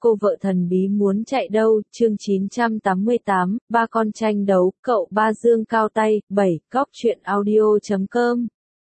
cô vợ thần bí muốn chạy đâu, chương 988, ba con tranh đấu, cậu ba Dương cao tay, 7, góc truyện audio.com.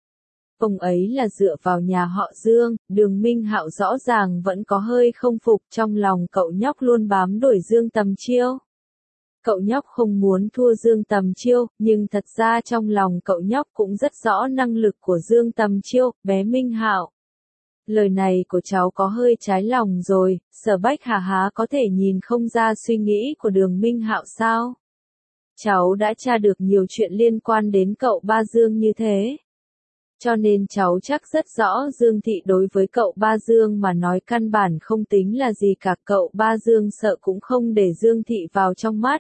Ông ấy là dựa vào nhà họ Dương, Đường Minh Hạo rõ ràng vẫn có hơi không phục, trong lòng cậu nhóc luôn bám đuổi Dương Tầm Chiêu. Cậu nhóc không muốn thua Dương Tầm Chiêu, nhưng thật ra trong lòng cậu nhóc cũng rất rõ năng lực của Dương Tầm Chiêu, bé Minh Hạo. Lời này của cháu có hơi trái lòng rồi, Sở Bách Hà há có thể nhìn không ra suy nghĩ của Đường Minh Hạo sao? Cháu đã tra được nhiều chuyện liên quan đến cậu ba Dương như thế. Cho nên cháu chắc rất rõ Dương Thị đối với cậu ba Dương mà nói căn bản không tính là gì cả, cậu ba Dương sợ cũng không để Dương Thị vào trong mắt.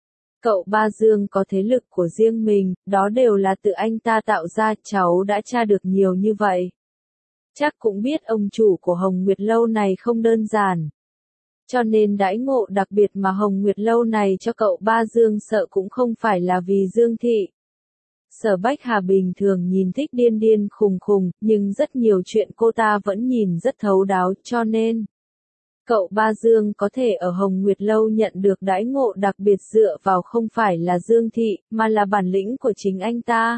Cậu ba Dương có thế lực của riêng mình, đó đều là tự anh ta tạo ra, cháu đã tra được nhiều như vậy. Chắc cũng biết ông chủ của Hồng Nguyệt Lâu này không đơn giản. Cho nên đãi ngộ đặc biệt mà Hồng Nguyệt Lâu này cho cậu ba Dương sợ cũng không phải là vì Dương Thị. Sở Bách Hà bình thường nhìn thích điên điên khùng khùng, nhưng rất nhiều chuyện cô ta vẫn nhìn rất thấu đáo, cho nên cậu ba Dương có thể ở Hồng Nguyệt Lâu nhận được đãi ngộ đặc biệt dựa vào không phải là Dương Thị, mà là bản lĩnh của chính anh ta.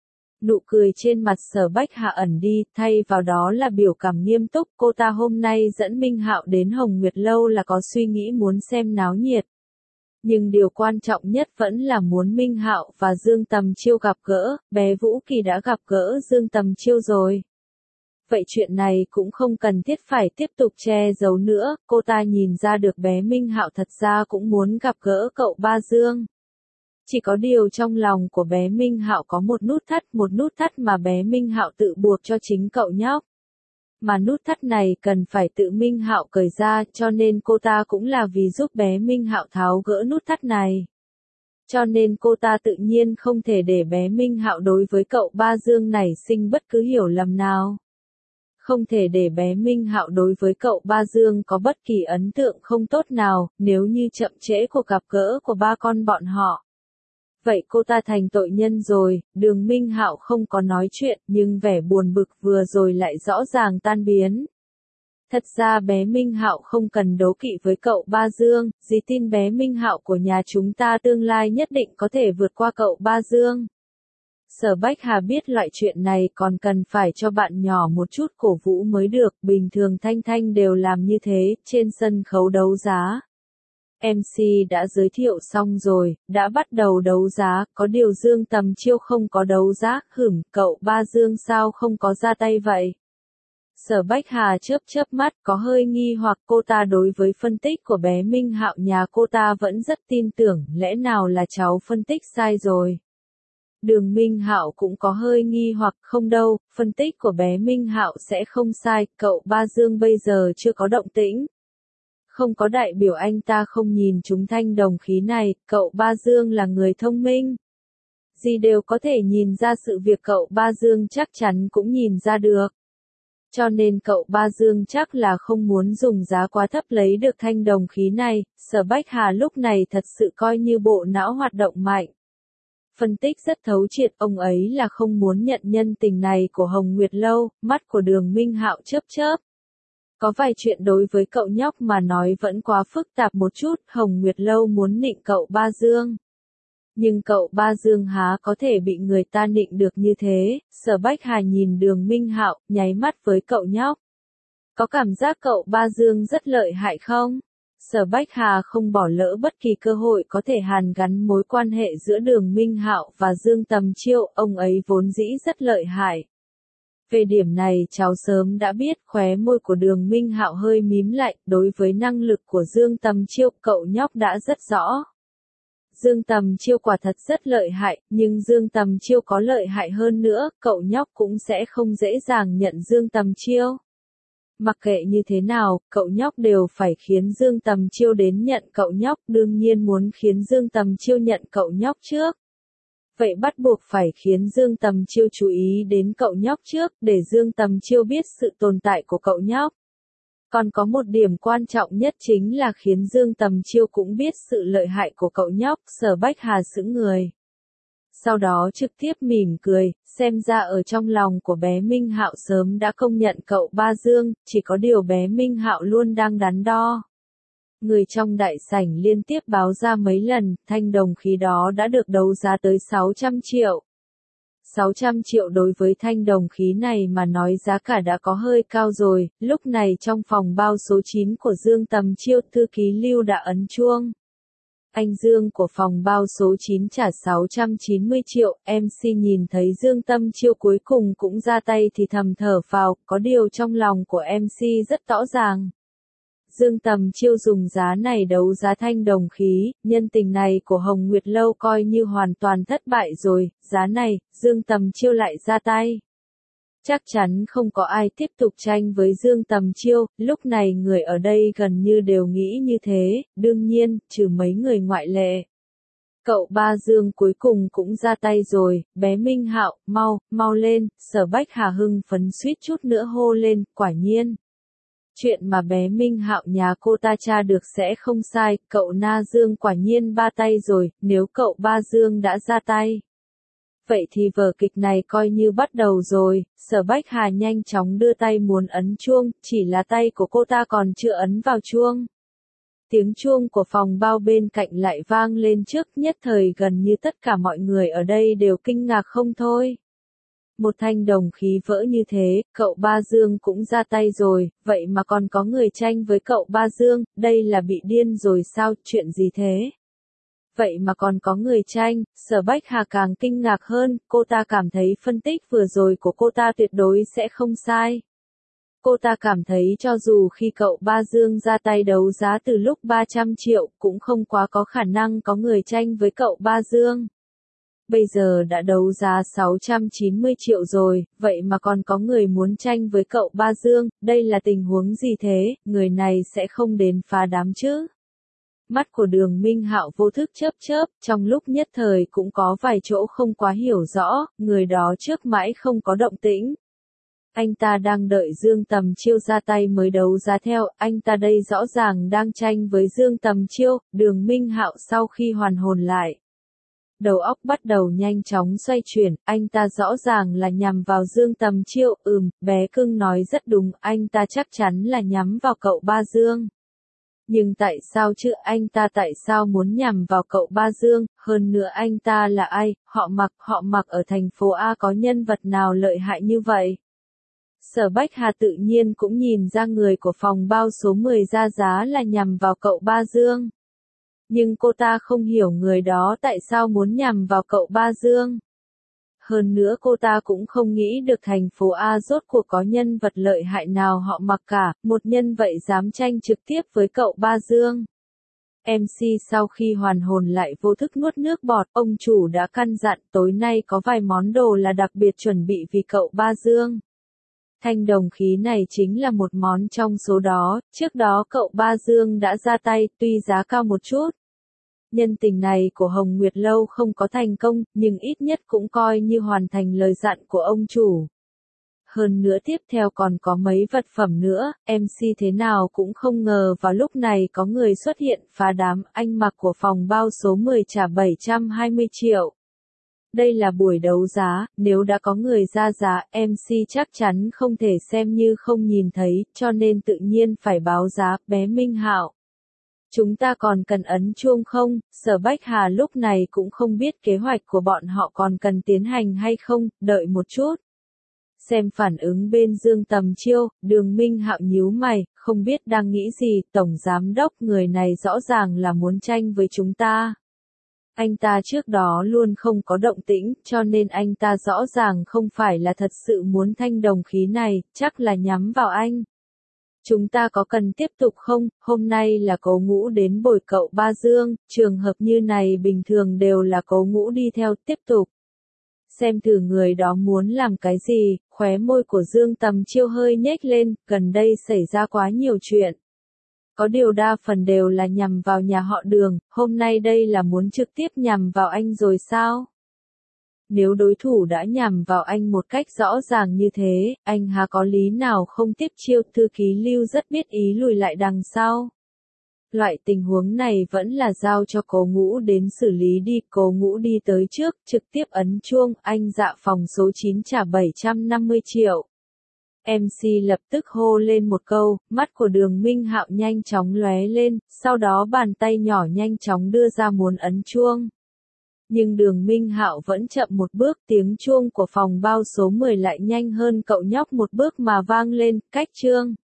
Nụ cười trên mặt Sở Bách Hà ẩn đi, thay vào đó là biểu cảm nghiêm túc, cô ta hôm nay dẫn Minh Hạo đến Hồng Nguyệt Lâu là có suy nghĩ muốn xem náo nhiệt. Nhưng điều quan trọng nhất vẫn là muốn Minh Hạo và Dương Tầm Chiêu gặp gỡ, bé Vũ Kỳ đã gặp gỡ Dương Tầm Chiêu rồi. Vậy chuyện này cũng không cần thiết phải tiếp tục che giấu nữa, cô ta nhìn ra được bé Minh Hạo thật ra cũng muốn gặp gỡ cậu ba Dương. Chỉ có điều trong lòng của bé Minh Hạo có một nút thắt mà bé Minh Hạo tự buộc cho chính cậu nhóc. Mà nút thắt này cần phải tự Minh Hạo cởi ra, cho nên cô ta cũng là vì giúp bé Minh Hạo tháo gỡ nút thắt này. Cho nên cô ta tự nhiên không thể để bé Minh Hạo đối với cậu ba Dương nảy sinh bất cứ hiểu lầm nào. Không thể để bé Minh Hạo đối với cậu ba Dương có bất kỳ ấn tượng không tốt nào, nếu như chậm trễ cuộc gặp gỡ của ba con bọn họ. Vậy cô ta thành tội nhân rồi. Đường Minh Hạo không có nói chuyện, nhưng vẻ buồn bực vừa rồi lại rõ ràng tan biến. Thật ra bé Minh Hạo không cần đố kỵ với cậu ba Dương, dì tin bé Minh Hạo của nhà chúng ta tương lai nhất định có thể vượt qua cậu ba Dương. Sở Bách Hà biết loại chuyện này còn cần phải cho bạn nhỏ một chút cổ vũ mới được, bình thường Thanh Thanh đều làm như thế, trên sân khấu đấu giá. MC đã giới thiệu xong rồi, đã bắt đầu đấu giá, có điều Dương Tầm Chiêu không có đấu giá, cậu ba Dương sao không có ra tay vậy? Sở Bách Hà chớp mắt, có hơi nghi hoặc, cô ta đối với phân tích của bé Minh Hạo nhà cô ta vẫn rất tin tưởng, lẽ nào là cháu phân tích sai rồi? Đường Minh Hạo cũng có hơi nghi hoặc, không đâu, phân tích của bé Minh Hạo sẽ không sai, cậu ba Dương bây giờ chưa có động tĩnh. Không có đại biểu anh ta không nhìn chúng thanh đồng khí này, cậu ba Dương là người thông minh. Gì đều có thể nhìn ra, sự việc cậu ba Dương chắc chắn cũng nhìn ra được. Cho nên cậu ba Dương chắc là không muốn dùng giá quá thấp lấy được thanh đồng khí này. Sở Bách Hà lúc này thật sự coi như bộ não hoạt động mạnh. Phân tích rất thấu triệt, ông ấy là không muốn nhận nhân tình này của Hồng Nguyệt Lâu. Mắt của Đường Minh Hạo chớp. Có vài chuyện đối với cậu nhóc mà nói vẫn quá phức tạp một chút, Hồng Nguyệt Lâu muốn nịnh cậu ba Dương. Nhưng cậu ba Dương há có thể bị người ta nịnh được như thế? Sở Bách Hà nhìn Đường Minh Hạo, nháy mắt với cậu nhóc. Có cảm giác cậu ba Dương rất lợi hại không? Sở Bách Hà không bỏ lỡ bất kỳ cơ hội có thể hàn gắn mối quan hệ giữa Đường Minh Hạo và Dương Tầm Chiêu, ông ấy vốn dĩ rất lợi hại. Về điểm này cháu sớm đã biết, khóe môi của Đường Minh Hạo hơi mím lại, đối với năng lực của Dương Tầm Chiêu, cậu nhóc đã rất rõ. Dương Tầm Chiêu quả thật rất lợi hại, nhưng Dương Tầm Chiêu có lợi hại hơn nữa, cậu nhóc cũng sẽ không dễ dàng nhận Dương Tầm Chiêu. Mặc kệ như thế nào, cậu nhóc đều phải khiến Dương Tầm Chiêu đến nhận cậu nhóc, đương nhiên muốn khiến Dương Tầm Chiêu nhận cậu nhóc trước. Vậy bắt buộc phải khiến Dương Tầm Chiêu chú ý đến cậu nhóc trước, để Dương Tầm Chiêu biết sự tồn tại của cậu nhóc. Còn có một điểm quan trọng nhất chính là khiến Dương Tầm Chiêu cũng biết sự lợi hại của cậu nhóc. Sở Bách Hà sững người. Sau đó trực tiếp mỉm cười, xem ra ở trong lòng của bé Minh Hạo sớm đã công nhận cậu ba Dương, chỉ có điều bé Minh Hạo luôn đang đắn đo. Người trong đại sảnh liên tiếp báo ra mấy lần, thanh đồng khí đó đã được đấu giá tới 600 triệu. 600 triệu đối với thanh đồng khí này mà nói giá cả đã có hơi cao rồi, lúc này trong phòng bao số 9 của Dương Tầm Chiêu, thư ký Lưu đã ấn chuông. Anh Dương của phòng bao số 9 trả 690 triệu, MC nhìn thấy Dương Tâm Chiêu cuối cùng cũng ra tay thì thầm thở phào, có điều trong lòng của MC rất rõ ràng. Dương Tầm Chiêu dùng giá này đấu giá thanh đồng khí, nhân tình này của Hồng Nguyệt Lâu coi như hoàn toàn thất bại rồi, giá này, Dương Tầm Chiêu lại ra tay. Chắc chắn không có ai tiếp tục tranh với Dương Tầm Chiêu, lúc này người ở đây gần như đều nghĩ như thế, đương nhiên, trừ mấy người ngoại lệ. Cậu ba Dương cuối cùng cũng ra tay rồi, bé Minh Hạo, mau lên, Sở Bách Hà hưng phấn suýt chút nữa hô lên, quả nhiên. Chuyện mà bé Minh Hạo nhà cô ta tra được sẽ không sai, cậu Na Dương quả nhiên ba tay rồi, nếu cậu ba Dương đã ra tay. Vậy thì vở kịch này coi như bắt đầu rồi, Sở Bách Hà nhanh chóng đưa tay muốn ấn chuông, chỉ là tay của cô ta còn chưa ấn vào chuông. Tiếng chuông của phòng bao bên cạnh lại vang lên trước, nhất thời gần như tất cả mọi người ở đây đều kinh ngạc không thôi. Một thanh đồng khí vỡ như thế, cậu ba Dương cũng ra tay rồi, vậy mà còn có người tranh với cậu ba Dương, đây là bị điên rồi sao, chuyện gì thế? Vậy mà còn có người tranh, Sở Bách Hà càng kinh ngạc hơn, cô ta cảm thấy phân tích vừa rồi của cô ta tuyệt đối sẽ không sai. Cô ta cảm thấy cho dù khi cậu ba Dương ra tay đấu giá từ lúc 300 triệu, cũng không quá có khả năng có người tranh với cậu ba Dương. Bây giờ đã đấu giá 690 triệu rồi, vậy mà còn có người muốn tranh với cậu ba Dương, đây là tình huống gì thế, người này sẽ không đến phá đám chứ? Mắt của Đường Minh Hạo vô thức chớp, trong lúc nhất thời cũng có vài chỗ không quá hiểu rõ, người đó trước mãi không có động tĩnh. Anh ta đang đợi Dương Tầm Chiêu ra tay mới đấu giá theo, anh ta đây rõ ràng đang tranh với Dương Tầm Chiêu, Đường Minh Hạo sau khi hoàn hồn lại. Đầu óc bắt đầu nhanh chóng xoay chuyển, anh ta rõ ràng là nhằm vào Dương Tầm Chiêu, bé cưng nói rất đúng, anh ta chắc chắn là nhắm vào cậu ba Dương. Nhưng tại sao chứ, anh ta tại sao muốn nhằm vào cậu ba Dương, hơn nữa anh ta là ai, họ mặc ở thành phố A có nhân vật nào lợi hại như vậy? Sở Bách Hà tự nhiên cũng nhìn ra người của phòng bao số 10 ra giá là nhằm vào cậu ba Dương. Nhưng cô ta không hiểu người đó tại sao muốn nhằm vào cậu ba Dương. Hơn nữa cô ta cũng không nghĩ được thành phố A rốt cuộc có nhân vật lợi hại nào họ mặc cả, một nhân vậy dám tranh trực tiếp với cậu ba Dương. MC sau khi hoàn hồn lại vô thức nuốt nước bọt, ông chủ đã căn dặn tối nay có vài món đồ là đặc biệt chuẩn bị vì cậu ba Dương. Thanh đồng khí này chính là một món trong số đó, trước đó cậu ba Dương đã ra tay, tuy giá cao một chút. Nhân tình này của Hồng Nguyệt Lâu không có thành công, nhưng ít nhất cũng coi như hoàn thành lời dặn của ông chủ. Hơn nữa tiếp theo còn có mấy vật phẩm nữa, MC thế nào cũng không ngờ vào lúc này có người xuất hiện phá đám, anh mặc của phòng bao số 10 trả 720 triệu. Đây là buổi đấu giá, nếu đã có người ra giá, MC chắc chắn không thể xem như không nhìn thấy, cho nên tự nhiên phải báo giá, bé Minh Hạo. Chúng ta còn cần ấn chuông không? Sở Bách Hà lúc này cũng không biết kế hoạch của bọn họ còn cần tiến hành hay không, đợi một chút. Xem phản ứng bên Dương Tầm Chiêu, Đường Minh Hạo nhíu mày, không biết đang nghĩ gì, Tổng Giám Đốc người này rõ ràng là muốn tranh với chúng ta. Anh ta trước đó luôn không có động tĩnh, cho nên anh ta rõ ràng không phải là thật sự muốn thanh đồng khí này, chắc là nhắm vào anh. Chúng ta có cần tiếp tục không? Hôm nay là Cố Ngũ đến bồi cậu ba Dương, trường hợp như này bình thường đều là Cố Ngũ đi theo, tiếp tục. Xem thử người đó muốn làm cái gì, khóe môi của Dương Tầm Chiêu hơi nhếch lên, gần đây xảy ra quá nhiều chuyện. Có điều đa phần đều là nhằm vào nhà họ Đường, hôm nay đây là muốn trực tiếp nhằm vào anh rồi sao? Nếu đối thủ đã nhằm vào anh một cách rõ ràng như thế, anh há có lý nào không tiếp chiêu, thư ký Lưu rất biết ý lùi lại đằng sau. Loại tình huống này vẫn là giao cho Cố Ngũ đến xử lý đi, Cố Ngũ đi tới trước, trực tiếp ấn chuông, anh Dạ phòng số 9 trả 750 triệu. MC lập tức hô lên một câu, mắt của Đường Minh Hạo nhanh chóng lóe lên, sau đó bàn tay nhỏ nhanh chóng đưa ra muốn ấn chuông. Nhưng Đường Minh Hạo vẫn chậm một bước, tiếng chuông của phòng bao số 10 lại nhanh hơn cậu nhóc một bước mà vang lên, cách Trương